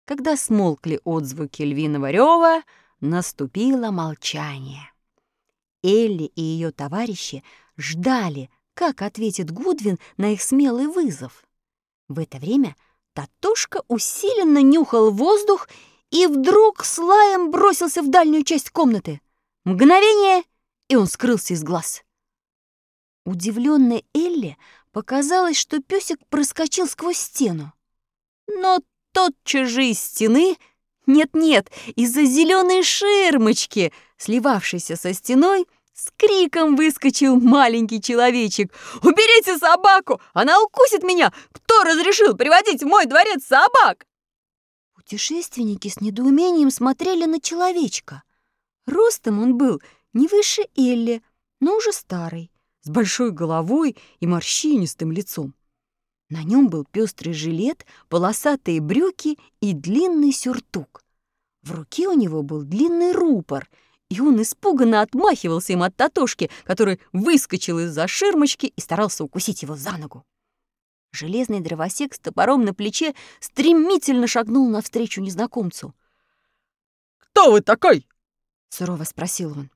Когда смолкли отзвуки львиного рёва, наступило молчание. Элли и ее товарищи ждали, как ответит Гудвин на их смелый вызов. В это время Татошка усиленно нюхал воздух и вдруг с лаем бросился в дальнюю часть комнаты. Мгновение, и он скрылся из глаз. Удивленной Элли показалось, что песик проскочил сквозь стену. Но тотчас же из стены, нет-нет, из-за зеленой ширмочки, сливавшейся со стеной, с криком выскочил маленький человечек. «Уберите собаку! Она укусит меня! Кто разрешил приводить в мой дворец собак?» Путешественники с недоумением смотрели на человечка. Ростом он был не выше Элли, но уже старый, с большой головой и морщинистым лицом. На нем был пестрый жилет, полосатые брюки и длинный сюртук. В руке у него был длинный рупор, и он испуганно отмахивался им от Татошки, который выскочил из-за ширмочки и старался укусить его за ногу. Железный дровосек с топором на плече стремительно шагнул навстречу незнакомцу. «Кто вы такой?» — сурово спросил он.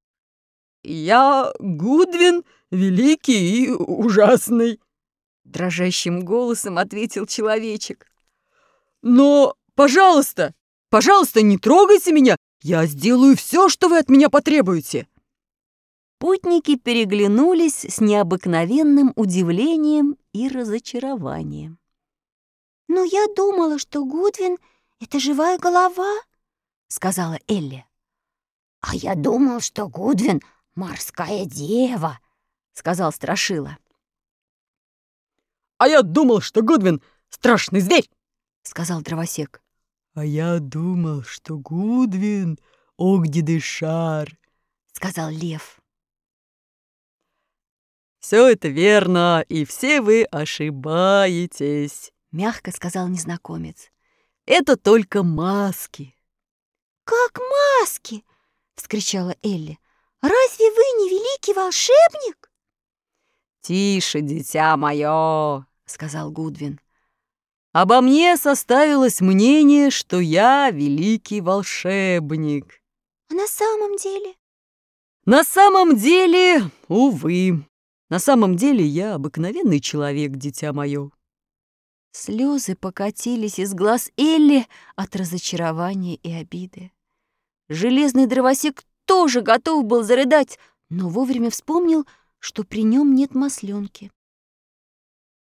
«Я Гудвин, великий и ужасный», — дрожащим голосом ответил человечек. «Но, пожалуйста, не трогайте меня! Я сделаю все, что вы от меня потребуете!» Путники переглянулись с необыкновенным удивлением и разочарованием. «Но я думала, что Гудвин — это живая голова», — сказала Элли. «А я думал, что Гудвин — морская дева», — сказал Страшила. «А я думал, что Гудвин — страшный зверь», — сказал Дровосек. «А я думал, что Гудвин — огненный шар», — сказал Лев. «Все это верно, и все вы ошибаетесь», — мягко сказал незнакомец. «Это только маски». «Как маски?» — вскричала Элли. «Разве вы не великий волшебник?» «Тише, дитя мое», — сказал Гудвин. «Обо мне составилось мнение, что я великий волшебник». «А на самом деле?» «На самом деле, увы, на самом деле я обыкновенный человек, дитя мое». Слезы покатились из глаз Элли от разочарования и обиды. Железный дровосек тоже готов был зарыдать, но вовремя вспомнил, что при нем нет масленки.